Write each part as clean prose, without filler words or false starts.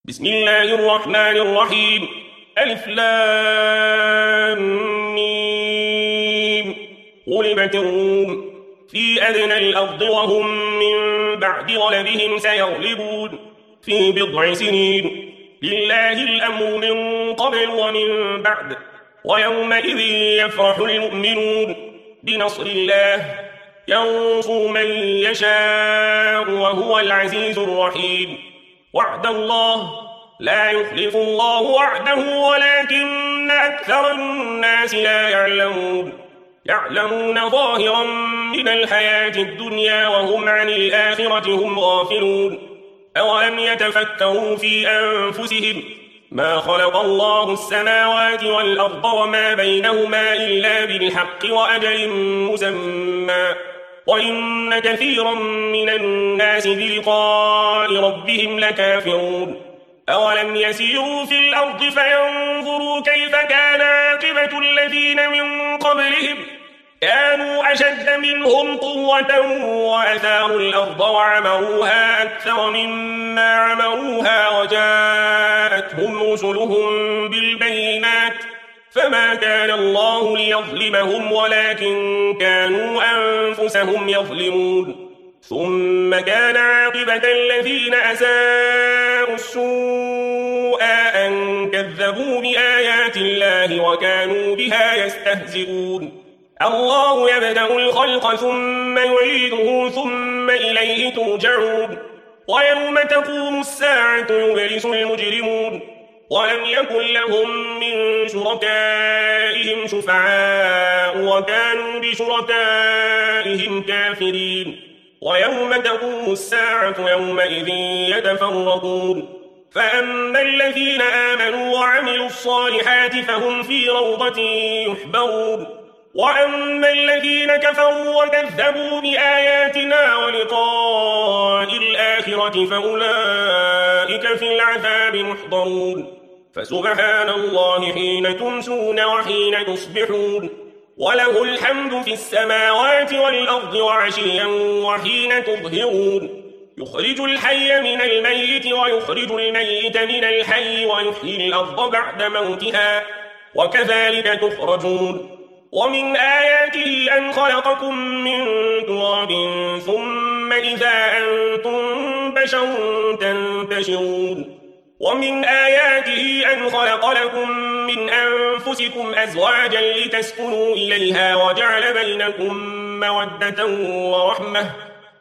بسم الله الرحمن الرحيم. ألف لام ميم. غلبت الروم في أدنى الأرض وهم من بعد غلبهم سيغلبون في بضع سنين. لله الأمر من قبل ومن بعد ويومئذ يفرح المؤمنون بنصر الله ينصر من يشاء وهو العزيز الرحيم. وعد الله لا يخلف الله وعده ولكن أكثر الناس لا يعلمون. يعلمون ظاهرا من الحياة الدنيا وهم عن الآخرة هم غافلون. أولم يتفكروا في أنفسهم ما خلق الله السماوات والأرض وما بينهما إلا بالحق وأجل مسمى وإن كثيرا من الناس بلقاء ربهم لكافرون. أولم يسيروا في الأرض فينظروا كيف كان عاقبة الذين من قبلهم كانوا أشد منهم قوة وأثاروا الأرض وعمروها أكثر مما عمروها وجاءتهم رسلهم بالبينات فما كان الله ليظلمهم ولكن كانوا أنفسهم يظلمون. ثم كان عاقبة الذين أساءوا السوء أن كذبوا بآيات الله وكانوا بها يستهزئون. الله يبدأ الخلق ثم يعيده ثم إليه ترجعون. ويوم تقوم الساعة يبلس المجرمون ولم يكن لهم من شركائهم شفعاء وكانوا بشركائهم كافرين. ويوم تقوم الساعة يومئذ يتفرقون. فأما الذين آمنوا وعملوا الصالحات فهم في روضة يحبرون. وأما الذين كفروا وكذبوا بآياتنا ولقاء الآخرة فأولئك في العذاب محضرون. فسبحان الله حين تمسون وحين تصبحون وله الحمد في السماوات والأرض وعشيا وحين تظهرون. يخرج الحي من الميت ويخرج الميت من الحي ويحيي الأرض بعد موتها وكذلك تخرجون. ومن آياته أن خلقكم من تراب ثم إذا أنتم بشر تنتشرون. ومن آياته أن خلق لكم من أنفسكم أزواجا لتسكنوا إليها وجعل بينكم مودة ورحمة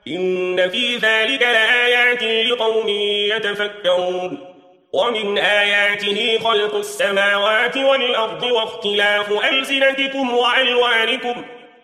إن في ذلك لآيات لقوم يتفكرون. ومن آياته خلق السماوات والأرض واختلاف ألسنتكم وألوانكم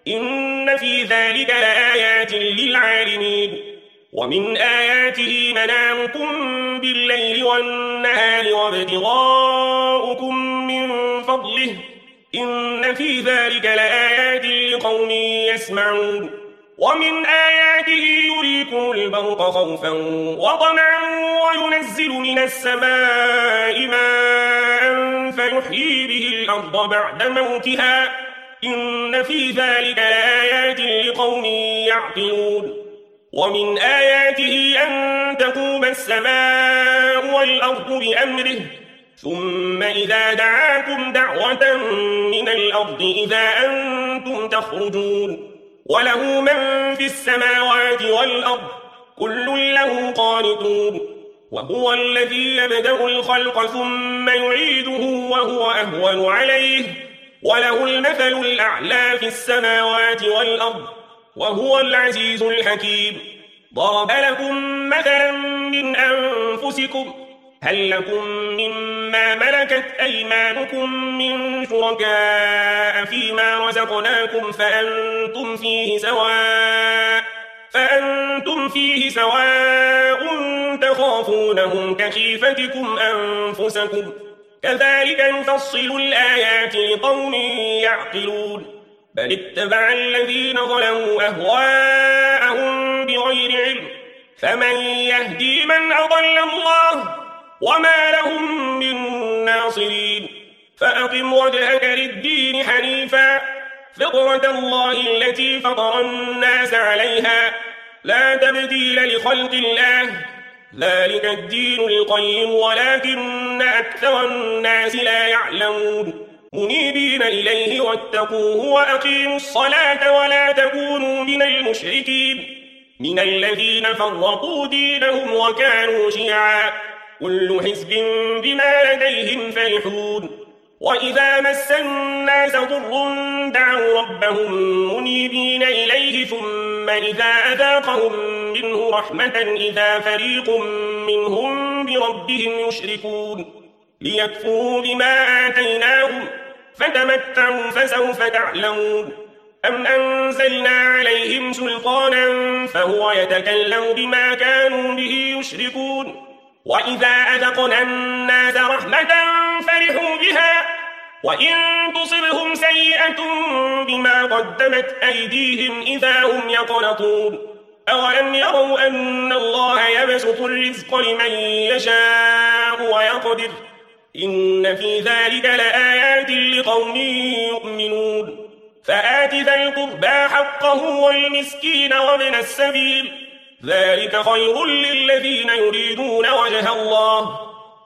إن في ذلك لآيات للعالمين. ومن آياته منامكم بالليل والنهار وابتغاؤكم من فضله إن في ذلك لآيات لقوم يسمعون. ومن آياته يريكم البرق خوفا وطمعا وينزل من السماء ماء فيحيي به الأرض بعد موتها إن في ذلك لآيات لقوم يعقلون. ومن آياته أن تقوم السماء والأرض بأمره ثم إذا دعاكم دعوة من الأرض إذا أنتم تخرجون. وله من في السماوات والأرض كل له قانتون. وهو الذي يبدأ الخلق ثم يعيده وهو أهون عليه وله المثل الأعلى في السماوات والأرض وهو العزيز الحكيم. ضرب لكم مثلا من أنفسكم هل لكم مما ملكت أيمانكم من شركاء فيما رزقناكم فأنتم فيه سواء تخافونهم كخيفتكم أنفسكم كذلك نفصل الآيات لقوم يعقلون. بل اتبع الذين ظلموا أهواءهم بغير علم فمن يهدي من أضل الله وما لهم من ناصرين. فأقم وجهك للدين حنيفا فطرة الله التي فطر الناس عليها لا تبديل لخلق الله ذلك الدين القيم ولكن أكثر الناس لا يعلمون منيبين إليه واتقوه وأقيموا الصلاة ولا تكونوا من المشركين من الذين فرقوا دينهم وكانوا شيعا كل حزب بما لديهم فرحون وإذا مس الناس ضر دعوا ربهم منيبين إليه ثم إذا أذاقهم منه رحمة إذا فريق منهم بربهم يشركون ليكفروا بما آتيناهم فتمتعوا فسوف تعلمون أم أنزلنا عليهم سلطانا فهو يتكلم بما كانوا به يشركون وإذا أذقنا الناس رحمة فرحوا بها وإن تصبهم سيئة بما قدمت أيديهم إذا هم يقنطون أولم يروا أن الله يبسط الرزق لمن يشاء ويقدر إن في ذلك لآيات لقوم يؤمنون فآت ذا القربى حقه والمسكين وابن السبيل ذلك خير للذين يريدون وجه الله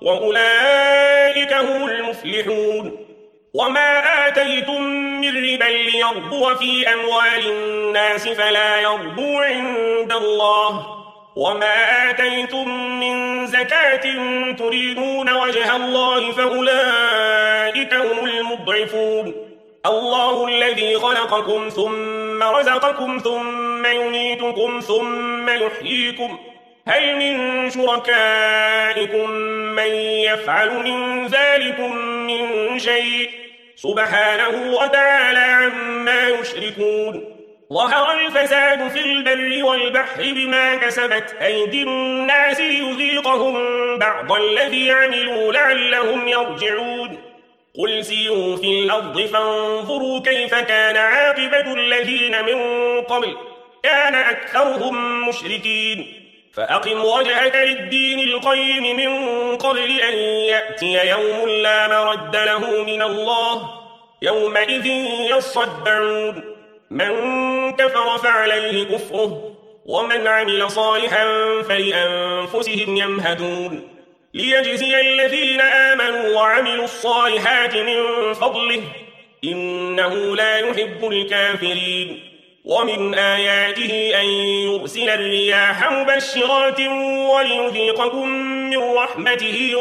وأولئك هم المفلحون وما آتيتم من ربا ليربو في أموال الناس فلا يربو عند الله وما آتيتم من زكاة تريدون وجه الله فأولئك هم المضعفون الله الذي خلقكم ثم رزقكم ثم يميتكم ثم يحييكم هل من شركائكم من يفعل من ذلكم من شيء سبحانه وتعالى عما يشركون ظهر الفساد في البر والبحر بما كسبت أيدي الناس ليذيقهم بعض الذي عملوا لعلهم يرجعون قل سيروا في الأرض فانظروا كيف كان عاقبة الذين من قبل كان أكثرهم مشركين فأقم وجهك للدين القيم من قبل أن يأتي يوم لا مرد له من الله يومئذ يصدعون من كفر فعليه كفره ومن عمل صالحا فلأنفسهم يمهدون ليجزي الذين آمنوا وعملوا الصالحات من فضله إنه لا يحب الكافرين ومن آياته أن يرسل الرياح مبشرات وليذيقكم من رحمته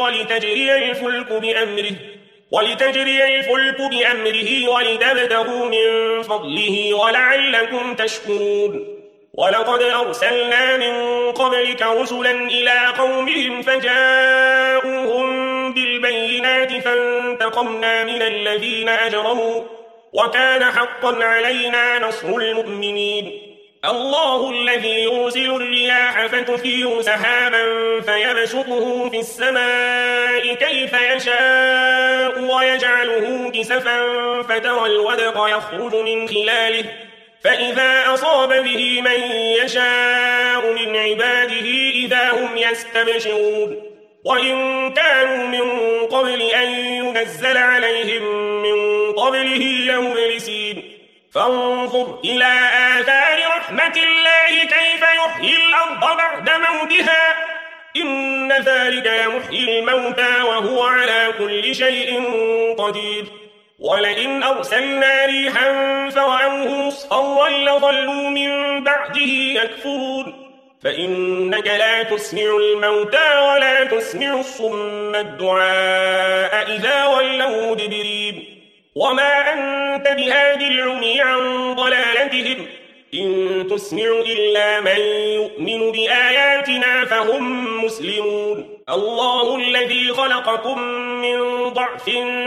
ولتجري الفلك بأمره ولتبتغوا من فضله ولعلكم تشكرون ولقد أرسلنا من قبلك رسلا إلى قومهم فجاءوهم بالبينات فانتقمنا من الذين أجرموا وكان حقا علينا نصر المؤمنين الله الذي يرسل الرياح فتثير سحابا فيبسطه في السماء كيف يشاء ويجعله كسفا فترى الودق يخرج من خلاله فإذا أصاب به من يشاء من عباده إذا هم يستبشرون وإن كانوا من قبل أن ينزل عليهم من قبله لمبلسين فانظر إلى آثار رحمة الله كيف يحيي الأرض بعد موتها إن ذلك يحيي الموتى وهو على كل شيء قدير ولئن أرسلنا ريحا فرأوه مصفرا لظلوا من بعده يكفرون فإنك لا تسمع الموتى ولا تسمع الصم الدعاء إذا ولوا مدبرين وما أنت بهادي العمي عن ضلالتهم إن تسمع إلا من يؤمن بآياتنا فهم مسلمون الله الذي خلقكم من ضعف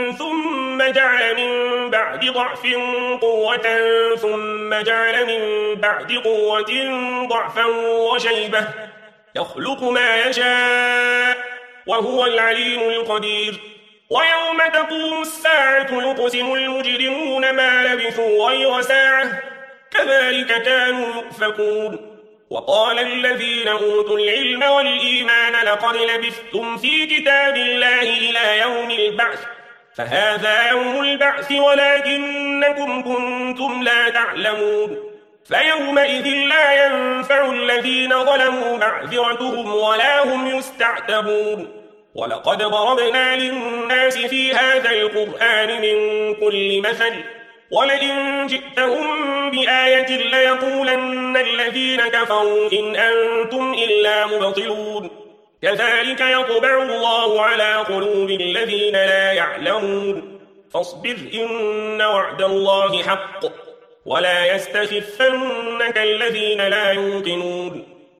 ثم جعل من بعد ضعف قوة ثم جعل من بعد قوة ضعفا وشيبة يخلق ما يشاء وهو العليم القدير ويوم تقوم الساعة يقسم المجرمون ما لبثوا غير ساعة كذلك كانوا يؤفكون وقال الذين أوتوا العلم والإيمان لقد لبثتم في كتاب الله إلى يوم البعث فهذا يوم البعث ولكنكم كنتم لا تعلمون فيومئذ لا ينفع الذين ظلموا معذرتهم ولا هم يستعتبون ولقد ضربنا للناس في هذا القرآن من كل مثل ولئن جئتهم بآية ليقولن الذين كفروا إن أنتم إلا مبطلون كذلك يطبع الله على قلوب الذين لا يعلمون فاصبر إن وعد الله حق ولا يستخفنك الذين لا يوقنون